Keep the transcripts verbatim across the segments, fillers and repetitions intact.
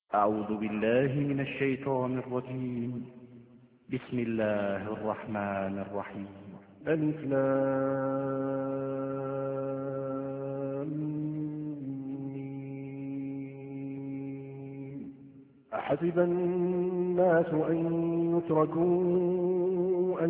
أعوذ بالله من الشيطان الرجيم. بسم الله الرحمن الرحيم. ألف لام ميم. أحسب الناس أن يتركوا أن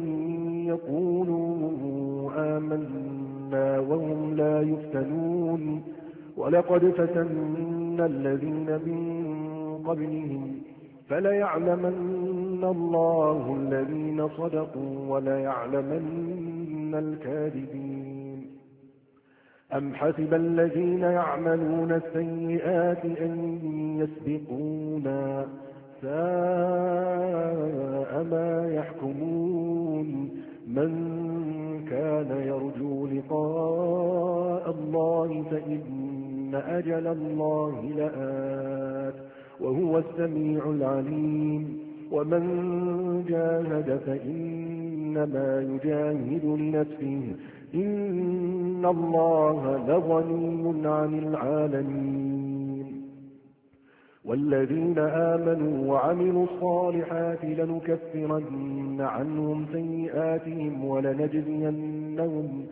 يقولوا آمنا وهم لا يفتنون ولقد فتنا الذين من قبلهم فليعلمن الله الذين صدقوا وليعلمن الكاذبين. أم حسب الذين يعملون السيئات أن يسبقونا ساء ما يحكمون. من كان يرجو لقاء الله فإن أجل الله لآت وهو السميع العليم. ومن جاهد فإنما يجاهد لنفسه إن الله لغني عن العالمين. والذين آمنوا وعملوا الصالحات لنكفرن عنهم سيئاتهم ولنجزينهم,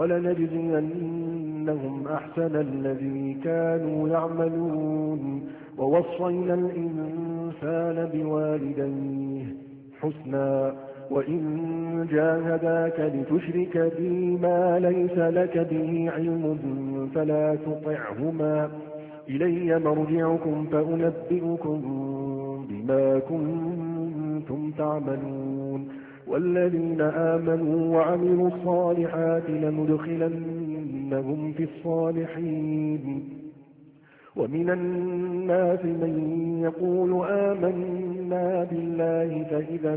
ولنجزينهم أحسن الذي كانوا يعملون. ووصينا الإنسان بوالديه حسنا وإن جاهداك لتشرك بي ما ليس لك به علم فلا تطعهما إلي مرجعكم فأنبئكم بما كنتم تعملون. والذين آمنوا وعملوا الصالحات لندخلنهم في الصالحين. ومن الناس من يقول آمنا بالله فإذا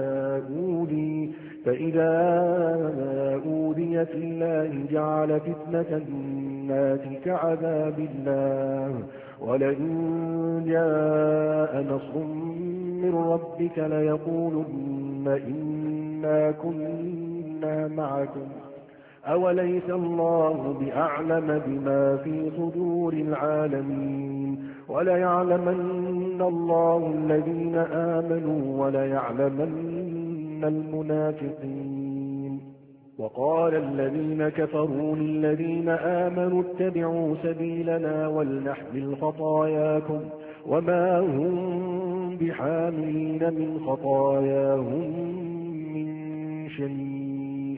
أوذي فإذا أوذي في الله جعل فتنة الناس كعذاب الله ولئن جاء نصر من ربك ليقولن إنا كنا معكم أوليس الله بأعلم بما في صدور العالمين. وليعلمن الله الذين آمنوا وليعلمن المنافقين. وقال الذين كفروا للذين آمنوا اتبعوا سبيلنا ولنحمل خطاياكم وما هم بحاملين من خطاياهم من شيء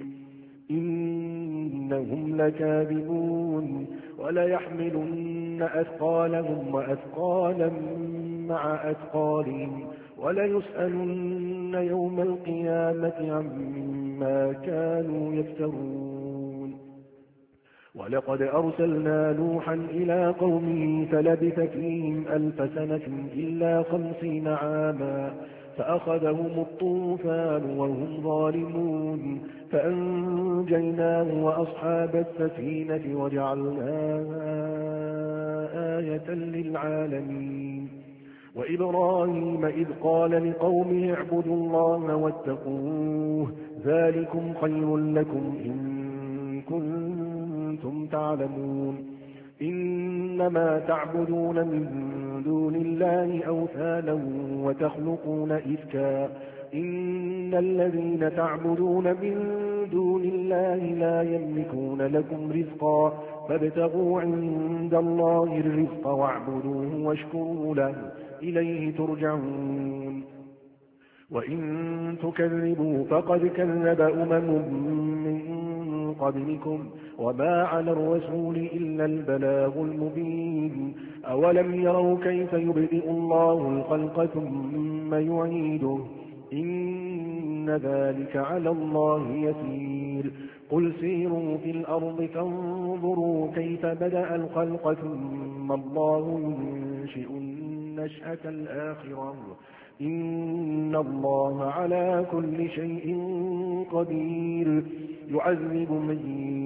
إنهم لكاذبون. وليحملن أثقالهم وأثقالا مع أثقالهم وليسألن يوم القيامة عما كانوا يفترون. ولقد أرسلنا نوحا إلى قومه فلبث فيهم ألف سنة إلا خمسين عاما فأخذهم الطوفان وهم ظالمون فأنجيناه وأصحاب السفينة وجعلناها آية للعالمين. وإبراهيم إذ قال لقومه اعبدوا الله واتقوه ذلكم خير لكم إن كنتم تعلمون. إنما تعبدون من دون الله أوثانا وتخلقون إفكا إن الذين تعبدون من دون الله لا يملكون لكم رزقا فابتغوا عند الله الرزق واعبدوه واشكروا له إليه ترجعون. وإن تكذبوا فقد كذب أمم من قبلكم وما على الرسول إلا البلاغ المبين. أولم يروا كيف يبدئ الله الخلق ثم يعيده إن ذلك على الله يسير. قل سيروا في الأرض فانظروا كيف بدأ الخلق ثم الله ينشئ النشأة الآخرة إن الله على كل شيء قدير. يعذب من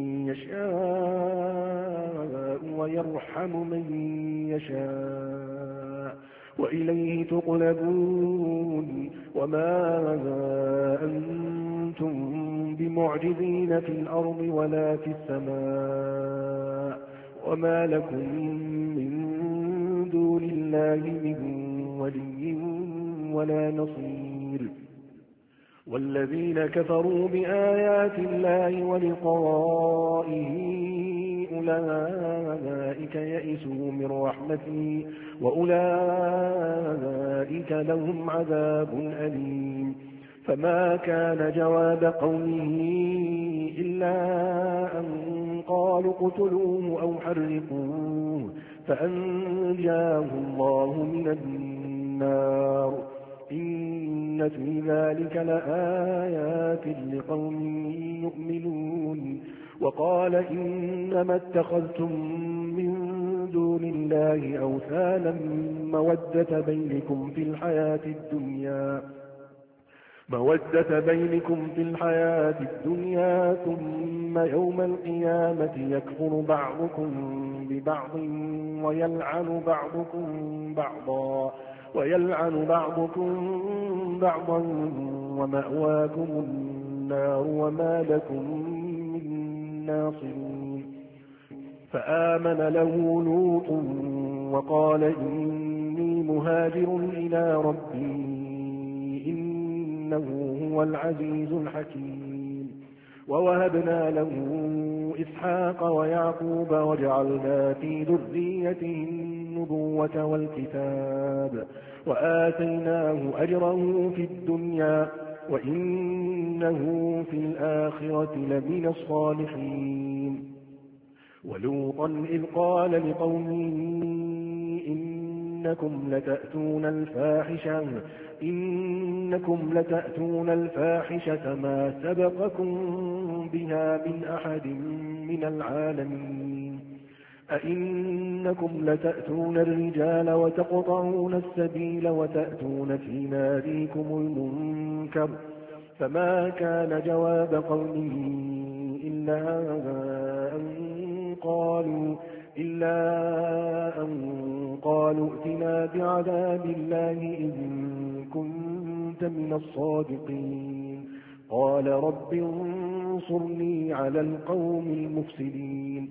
يشاء ويرحم من يشاء وإليه تقلبون. وما أنتم بمعجزين في الأرض ولا في السماء وما لكم من دون الله من ولي ولا نصير. والذين كفروا بآيات الله ولقائه أولئك يئسوا من رحمتي وأولئك لهم عذاب أليم. فما كان جواب قومه إلا أن قالوا اقتلوه أو حرقوه فأنجاه الله من النار. إن في ذلك لآيات لقوم يؤمنون. وقال إنما اتخذتم من دون الله أوثانا مودة بينكم في الحياة الدنيا مودة بينكم في الحياة الدنيا ثم يوم القيامة يكفر بعضكم ببعض ويلعن بعضكم بعضا ويلعن بعضكم بعضا ومأواكم النار وما لكم من ناصرين. فآمن له لوط وقال إني مهاجر إلى ربي إنه هو العزيز الحكيم. ووهبنا له إسحاق ويعقوب وجعلنا في ذريته النبوة والكتاب وآتيناه أجره في الدنيا وإنه في الآخرة لمن الصالحين. ولوطا إذ قال لقومه إنكم لتأتون الفاحشة إنكم لتأتون الفاحشة ما سبقكم بها من أحد من العالمين. أئنكم لتأتون الرجال وتقطعون السبيل وتأتون في ناديكم المنكر. فما كان جواب قومه إلا أن قالوا إلا أن قالوا ائتنا بعذاب الله إن كنت من الصادقين. قال رب انصرني على القوم المفسدين.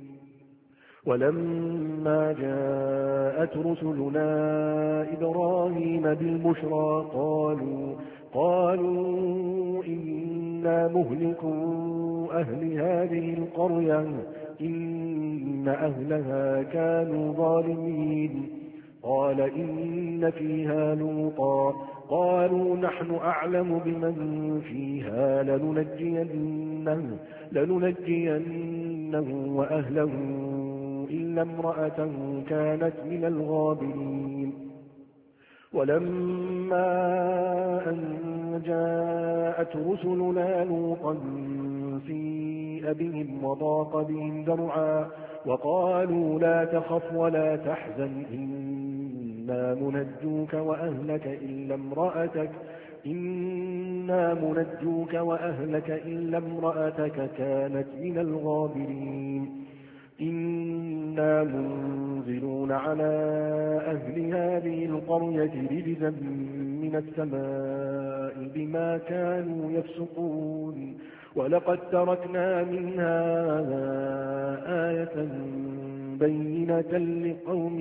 ولما جاءت رسلنا إبراهيم بالبشرى قالوا قالوا إنا مهلكوا أهل هذه القرية إن أهلها كانوا ظالمين. قال إن فيها لوطا قالوا نحن أعلم بمن فيها لننجينه, لننجينه وأهله إلا امرأته كانت من الغابرين. ولما أن جاءت رسلنا لوطا سيء بهم وضاق بهم ذرعا وقالوا لا تخف ولا تحزن إنا منجوك وأهلك إلا امرأتك إنا منجوك وأهلك إلا امرأتك كانت من الغابرين. إنا منزلون على أهل هذه القرية رجزا من السماء بما كانوا يفسقون. ولقد تركنا منها آية بينة لقوم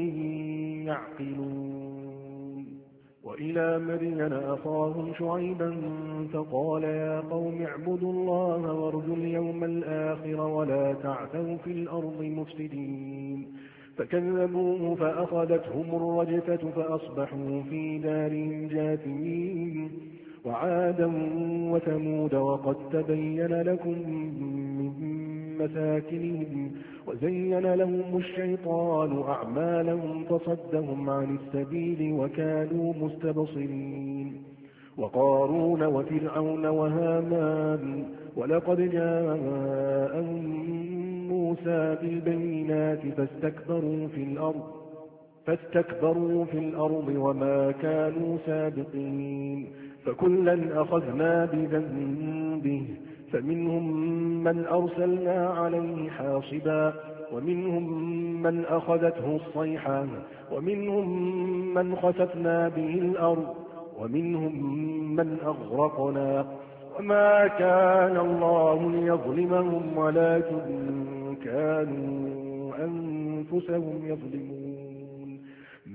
يعقلون. وإلى مدين أخاهم شعيبا فقال يا قوم اعبدوا الله وارجوا اليوم الآخر ولا تعثوا في الأرض مفسدين. فكذبوه فأخذتهم الرجفة فأصبحوا في دارهم جاثمين. وعادا وثمود وقد تبين لكم من مساكنهم وزين لهم الشيطان أعمالهم فصدهم عن السبيل وكانوا مستبصرين. وقارون وفرعون وهامان ولقد جاءهم موسى بالبينات فاستكبروا في الأرض فاستكبروا في الأرض وما كانوا سابقين. فكلا أخذنا بذنبه فمنهم من أرسلنا عليه حاصبا ومنهم من أخذته الصيحة ومنهم من خسفنا به الأرض ومنهم من أغرقنا. وما كان الله ليظلمهم ولكن كانوا أنفسهم يظلمون.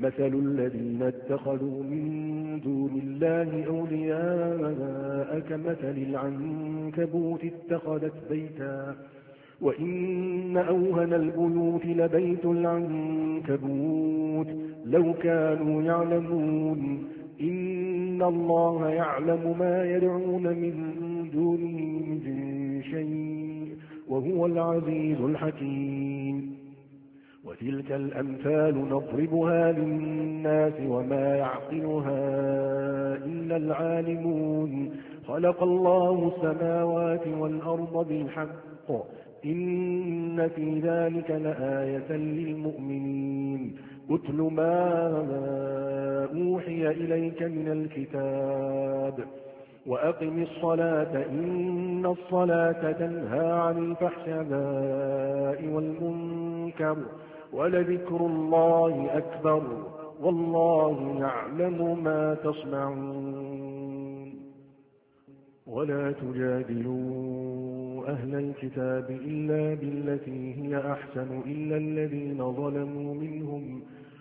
مثل الذين اتخذوا من دون الله أولياء كمثل العنكبوت اتخذت بيتا وإن أوهن البيوت لبيت العنكبوت لو كانوا يعلمون إن الله يعلم ما يدعون من دونه من شيء وهو العزيز الحكيم وتلك الأمثال نضربها للناس وما يعقلها إلا العالمون خلق الله السماوات والأرض بالحق إن في ذلك لآية للمؤمنين اتل ما أوحي إليك من الكتاب وأقم الصلاة إن الصلاة تنهى عن الفحشاء والمنكر ولذكر الله أكبر والله يعلم ما تصنعون ولا تجادلوا أهل الكتاب إلا بالتي هي أحسن إلا الذين ظلموا منهم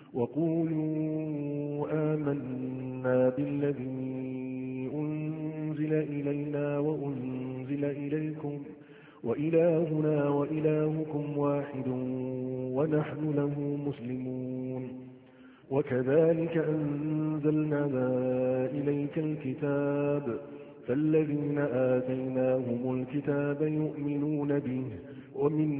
وقولوا آمنا بالذي أنزل إلينا وأنزل إليكم وإلهنا وإلهكم واحد ونحن له مسلمون وكذلك أنزلنا إليك الكتاب فالذين آتيناهم الكتاب يؤمنون به ومن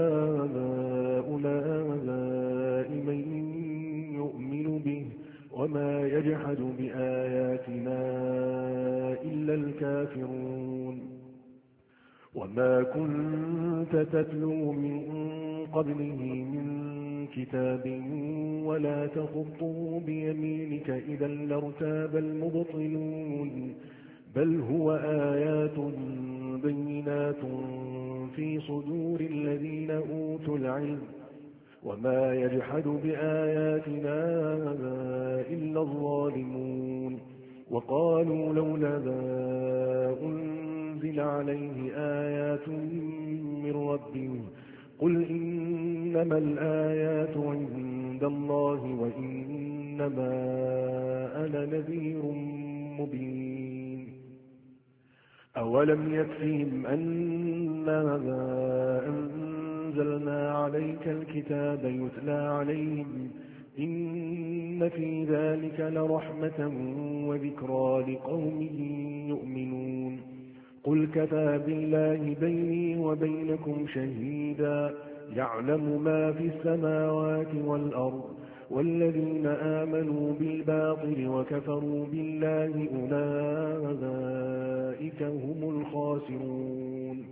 هؤلاء من يؤمن به وما يجحد بآياتنا إلا الكافرون وما كنت تتلو من قبله من كتاب ولا تخطه بيمينك إذا لارتاب المبطلون بل هو آيات بينات في صدور الذين أوتوا العلم وما يجحد بآياتنا إلا الظالمون وقالوا لولا أنزل عليه آيات من ربه قل إنما الآيات عند الله وإنما أنا نذير مبين أولم يكفهم أنا أنزلنا عليك الكتاب يتلى عليهم إن في ذلك لرحمة وذكرى لقوم يؤمنون قل كفى بالله بيني وبينكم شهيدا يعلم ما في السماوات والأرض والذين آمنوا بالباطل وكفروا بالله أولئك هم الخاسرون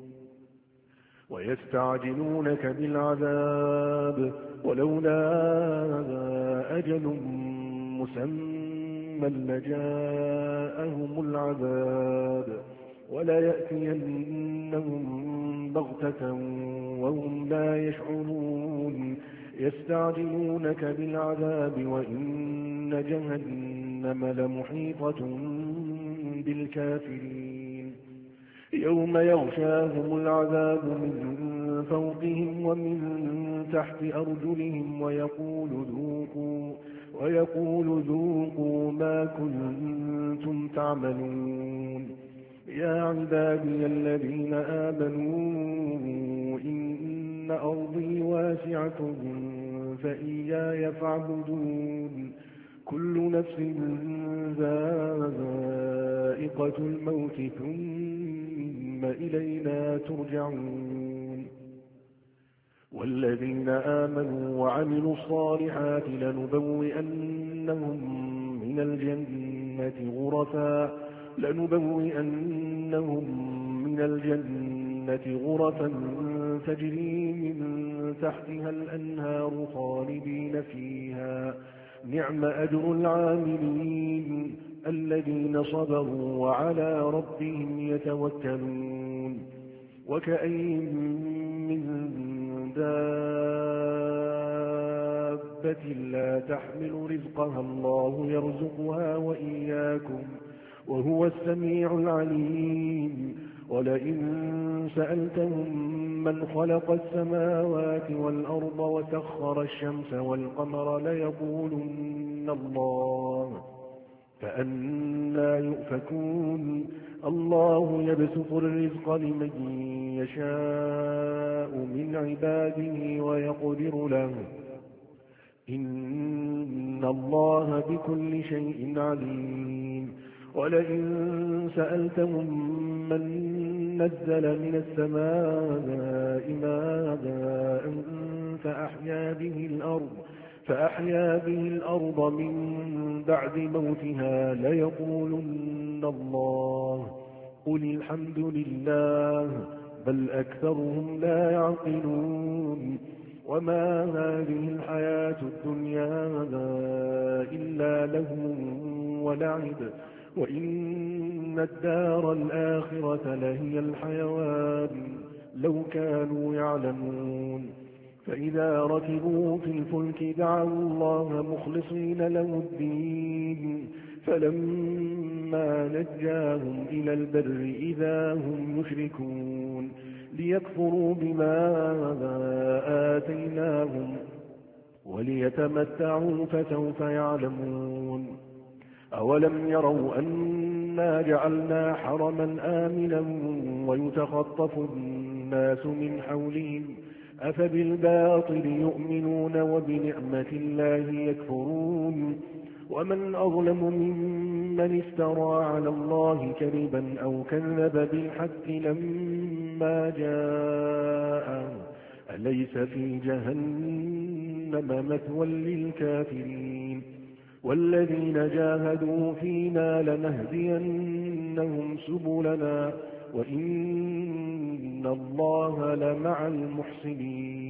ويستعجلونك بالعذاب ولولا أجل مسمى لجاءهم العذاب ولا يأتينهم بغتة وهم لا يشعرون يستعجلونك بالعذاب وإن جهنم لمحيطة بالكافرين يوم يغشاهم العذاب من فوقهم ومن تحت أرجلهم ويقول ذوقوا ويقول ذوقوا ما كنتم تعملون يا عبادي الذين آمنوا إن أرضي واسعة فإياي فاعبدون كل نفس ذائقة الموت ثم إلينا ترجعون والذين آمنوا وعملوا الصالحات لنبوئنهم من الجنة غرفا لنبوئنهم من الجنة غرفا تجري من تحتها الأنهار خالدين فيها نعم أجر العاملين الذين صبروا وعلى ربهم يتوكلون وكأين من دابة لا تحمل رزقها الله يرزقها وإياكم وهو السميع العليم ولئن سألتهم من خلق السماوات والأرض وسخر الشمس والقمر ليقولن الله فأنى يؤفكون الله يبسط الرزق لمن يشاء من عباده ويقدر له إن الله بكل شيء عليم ولئن سألتهم من نزل من السماء ماء فأحيا به الأرض فأحيا به الأرض من بعد موتها ليقولن الله قل الحمد لله بل أكثرهم لا يعقلون وما هذه الحياة الدنيا إلا لهو ولعب وإن الدار الآخرة لهي الحيوان لو كانوا يعلمون فإذا ركبوا في الفلك دعوا الله مخلصين له الدين فلما نجاهم إلى البر إذا هم يشركون ليكفروا بما آتيناهم وليتمتعوا فسوف يعلمون أولم يروا أنا جعلنا حرما آمنا ويتخطف الناس من حولهم أفبالباطل يؤمنون وبنعمة الله يكفرون ومن أظلم ممن افترى على الله كذبا أو كذب بالحق لما جاءه أليس في جهنم مثوى للكافرين والذين جاهدوا فينا لنهدينهم سبلنا وإن الله لمع المحسنين